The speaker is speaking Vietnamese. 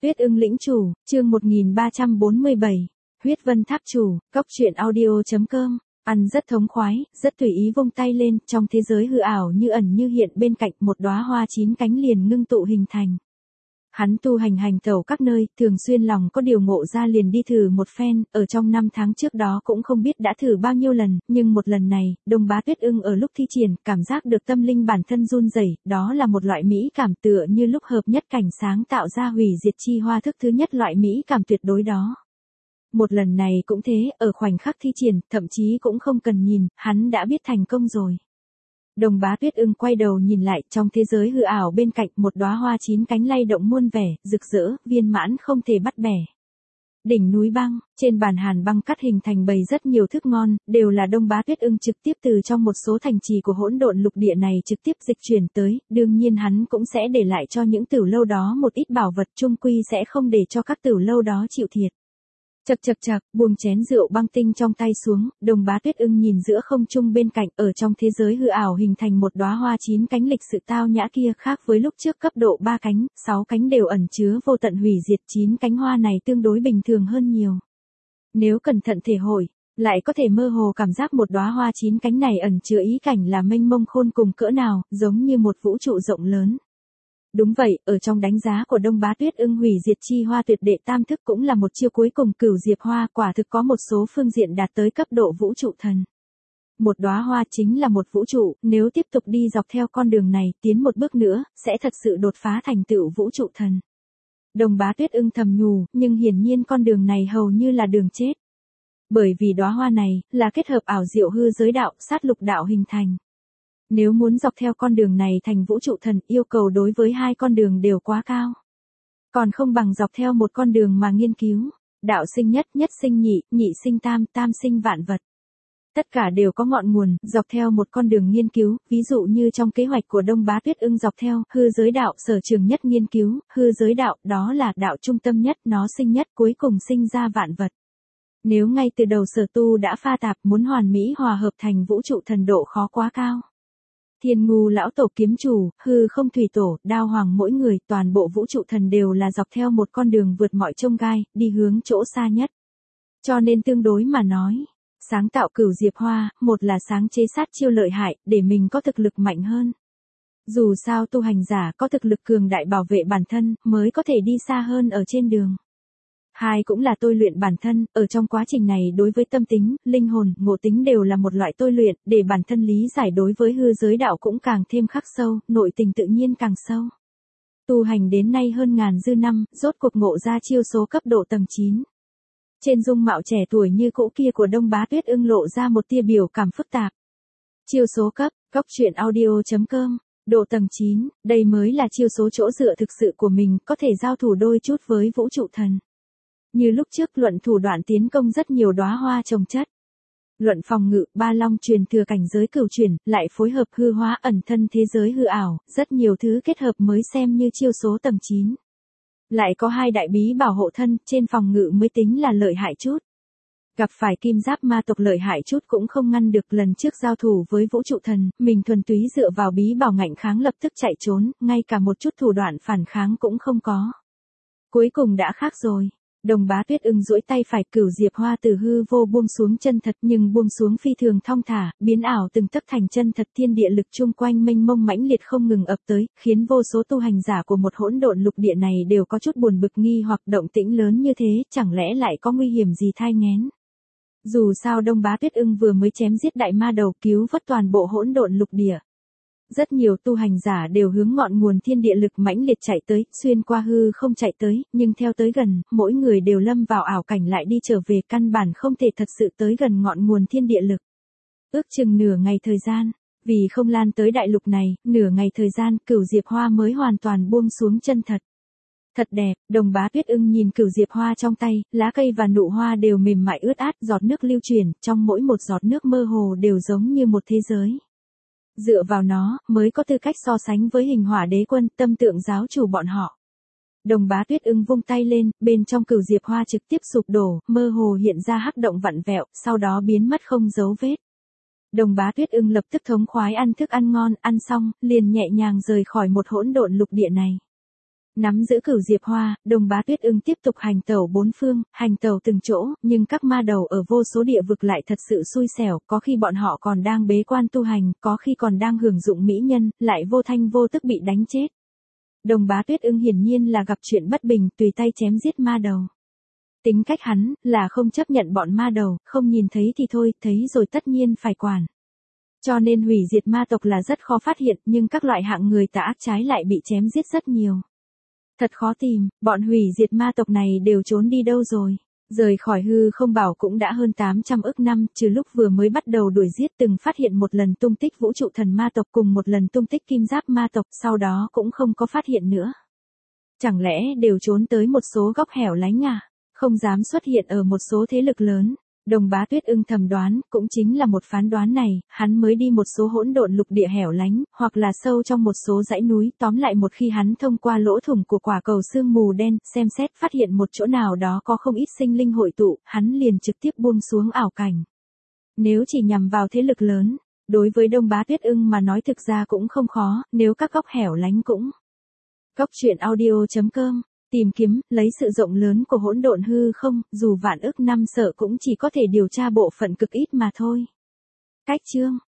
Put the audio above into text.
Tuyết ưng lĩnh chủ, chương 1347. Huyết vân tháp chủ, cốc truyện audio.com. Ăn rất thống khoái, rất tùy ý vung tay lên, trong thế giới hư ảo như ẩn như hiện bên cạnh một đóa hoa chín cánh liền ngưng tụ hình thành. Hắn tu hành tẩu các nơi, thường xuyên lòng có điều ngộ ra liền đi thử một phen, ở trong 5 tháng trước đó cũng không biết đã thử bao nhiêu lần, nhưng một lần này, Đông Bá Tuyết ưng ở lúc thi triển, cảm giác được tâm linh bản thân run rẩy, đó là một loại mỹ cảm tựa như lúc hợp nhất cảnh sáng tạo ra hủy diệt chi hoa thức thứ nhất loại mỹ cảm tuyệt đối đó. Một lần này cũng thế, ở khoảnh khắc thi triển, thậm chí cũng không cần nhìn, hắn đã biết thành công rồi. Đông Bá Tuyết ưng quay đầu nhìn lại, trong thế giới hư ảo bên cạnh một đóa hoa chín cánh lay động muôn vẻ, rực rỡ, viên mãn không thể bắt bẻ. Đỉnh núi băng, trên bàn hàn băng cắt hình thành bầy rất nhiều thức ngon, đều là Đông Bá Tuyết ưng trực tiếp từ trong một số thành trì của hỗn độn lục địa này trực tiếp dịch chuyển tới, đương nhiên hắn cũng sẽ để lại cho những tửu lâu đó một ít bảo vật, chung quy sẽ không để cho các tửu lâu đó chịu thiệt. Chậc, buông chén rượu băng tinh trong tay xuống, Đông Bá Tuyết ưng nhìn giữa không trung bên cạnh, ở trong thế giới hư ảo hình thành một đóa hoa chín cánh lịch sự tao nhã kia, khác với lúc trước cấp độ 3 cánh, 6 cánh đều ẩn chứa vô tận hủy diệt, 9 cánh hoa này tương đối bình thường hơn nhiều. Nếu cẩn thận thể hội, lại có thể mơ hồ cảm giác một đóa hoa chín cánh này ẩn chứa ý cảnh là mênh mông khôn cùng cỡ nào, giống như một vũ trụ rộng lớn. Đúng vậy, ở trong đánh giá của Đông Bá Tuyết ưng hủy diệt chi hoa tuyệt đệ tam thức cũng là một chiêu cuối cùng cửu diệp hoa, quả thực có một số phương diện đạt tới cấp độ vũ trụ thần. Một đóa hoa chính là một vũ trụ, nếu tiếp tục đi dọc theo con đường này, tiến một bước nữa, sẽ thật sự đột phá thành tựu vũ trụ thần. Đông Bá Tuyết ưng thầm nhủ, nhưng hiển nhiên con đường này hầu như là đường chết. Bởi vì đóa hoa này, là kết hợp ảo diệu hư giới đạo, sát lục đạo hình thành. Nếu muốn dọc theo con đường này thành vũ trụ thần, yêu cầu đối với hai con đường đều quá cao. Còn không bằng dọc theo một con đường mà nghiên cứu. Đạo sinh nhất, nhất sinh nhị, nhị sinh tam, tam sinh vạn vật. Tất cả đều có ngọn nguồn, dọc theo một con đường nghiên cứu, ví dụ như trong kế hoạch của Đông Bá Tuyết ưng dọc theo hư giới đạo sở trường nhất nghiên cứu, hư giới đạo, đó là đạo trung tâm nhất, nó sinh nhất, cuối cùng sinh ra vạn vật. Nếu ngay từ đầu sở tu đã pha tạp, muốn hoàn mỹ hòa hợp thành vũ trụ thần độ khó quá cao. Thiên ngu lão tổ kiếm chủ, hư không thủy tổ, đao hoàng mỗi người, toàn bộ vũ trụ thần đều là dọc theo một con đường vượt mọi chông gai, đi hướng chỗ xa nhất. Cho nên tương đối mà nói, sáng tạo cửu diệp hoa, một là sáng chế sát chiêu lợi hại, để mình có thực lực mạnh hơn. Dù sao tu hành giả có thực lực cường đại bảo vệ bản thân, mới có thể đi xa hơn ở trên đường. Hai cũng là tôi luyện bản thân, ở trong quá trình này đối với tâm tính, linh hồn, ngộ tính đều là một loại tôi luyện, để bản thân lý giải đối với hư giới đạo cũng càng thêm khắc sâu, nội tình tự nhiên càng sâu. Tu hành đến nay hơn ngàn dư năm, rốt cuộc ngộ ra chiêu số cấp độ tầng 9. Trên dung mạo trẻ tuổi như cũ kia của Đông Bá Tuyết ưng lộ ra một tia biểu cảm phức tạp. Chiêu số cấp, cốc truyện audio.com. Độ tầng 9, đây mới là chiêu số chỗ dựa thực sự của mình, có thể giao thủ đôi chút với vũ trụ thần. Như lúc trước luận thủ đoạn tiến công rất nhiều đóa hoa trồng chất. Luận phòng ngự, ba long truyền thừa cảnh giới cửu chuyển, lại phối hợp hư hóa ẩn thân thế giới hư ảo, rất nhiều thứ kết hợp mới xem như chiêu số tầng 9. Lại có hai đại bí bảo hộ thân, trên phòng ngự mới tính là lợi hại chút. Gặp phải kim giáp ma tộc lợi hại chút cũng không ngăn được, lần trước giao thủ với vũ trụ thần, mình thuần túy dựa vào bí bảo ngạnh kháng lập tức chạy trốn, ngay cả một chút thủ đoạn phản kháng cũng không có. Cuối cùng đã khác rồi. Đông Bá Tuyết ưng duỗi tay phải, cửu diệp hoa từ hư vô buông xuống chân thật, nhưng buông xuống phi thường thong thả, biến ảo từng tấc thành chân thật, thiên địa lực chung quanh mênh mông mãnh liệt không ngừng ập tới, khiến vô số tu hành giả của một hỗn độn lục địa này đều có chút buồn bực, nghi hoặc động tĩnh lớn như thế, chẳng lẽ lại có nguy hiểm gì thai nghén. Dù sao Đông Bá Tuyết ưng vừa mới chém giết đại ma đầu, cứu vớt toàn bộ hỗn độn lục địa. Rất nhiều tu hành giả đều hướng ngọn nguồn thiên địa lực mãnh liệt chạy tới, xuyên qua hư không chạy tới, nhưng theo tới gần, mỗi người đều lâm vào ảo cảnh lại đi trở về, căn bản không thể thật sự tới gần ngọn nguồn thiên địa lực. Ước chừng nửa ngày thời gian, vì không lan tới đại lục này, nửa ngày thời gian, cửu diệp hoa mới hoàn toàn buông xuống chân thật. Thật đẹp, Đông Bá Tuyết ưng nhìn cửu diệp hoa trong tay, lá cây và nụ hoa đều mềm mại ướt át, giọt nước lưu chuyển, trong mỗi một giọt nước mơ hồ đều giống như một thế giới. Dựa vào nó, mới có tư cách so sánh với hình hỏa đế quân, tâm tượng giáo chủ bọn họ. Đông Bá Tuyết ưng vung tay lên, bên trong cửu diệp hoa trực tiếp sụp đổ, mơ hồ hiện ra hắc động vặn vẹo, sau đó biến mất không dấu vết. Đông Bá Tuyết ưng lập tức thống khoái ăn thức ăn ngon, ăn xong, liền nhẹ nhàng rời khỏi một hỗn độn lục địa này. Nắm giữ Cửu Diệp Hoa, Đồng Bá Tuyết Ưng tiếp tục hành tẩu bốn phương, hành tẩu từng chỗ, nhưng các ma đầu ở vô số địa vực lại thật sự xui xẻo, có khi bọn họ còn đang bế quan tu hành, có khi còn đang hưởng dụng mỹ nhân, lại vô thanh vô tức bị đánh chết. Đồng Bá Tuyết Ưng hiển nhiên là gặp chuyện bất bình, tùy tay chém giết ma đầu. Tính cách hắn là không chấp nhận bọn ma đầu, không nhìn thấy thì thôi, thấy rồi tất nhiên phải quản. Cho nên hủy diệt ma tộc là rất khó phát hiện, nhưng các loại hạng người tà ác trái lại bị chém giết rất nhiều. Thật khó tìm, bọn hủy diệt ma tộc này đều trốn đi đâu rồi. Rời khỏi hư không bảo cũng đã hơn 800 ức năm, trừ lúc vừa mới bắt đầu đuổi giết từng phát hiện một lần tung tích vũ trụ thần ma tộc cùng một lần tung tích kim giáp ma tộc, sau đó cũng không có phát hiện nữa. Chẳng lẽ đều trốn tới một số góc hẻo lánh à? Không dám xuất hiện ở một số thế lực lớn. Đồng Bá Tuyết Ưng thầm đoán, cũng chính là một phán đoán này, hắn mới đi một số hỗn độn lục địa hẻo lánh, hoặc là sâu trong một số dãy núi, tóm lại một khi hắn thông qua lỗ thủng của quả cầu sương mù đen, xem xét phát hiện một chỗ nào đó có không ít sinh linh hội tụ, hắn liền trực tiếp buông xuống ảo cảnh. Nếu chỉ nhằm vào thế lực lớn, đối với Đồng Bá Tuyết Ưng mà nói thực ra cũng không khó, nếu các góc hẻo lánh cũng. Góc truyện audio.com Tìm kiếm, lấy sự rộng lớn của hỗn độn hư không, dù vạn ức năm sợ cũng chỉ có thể điều tra bộ phận cực ít mà thôi. Cách chương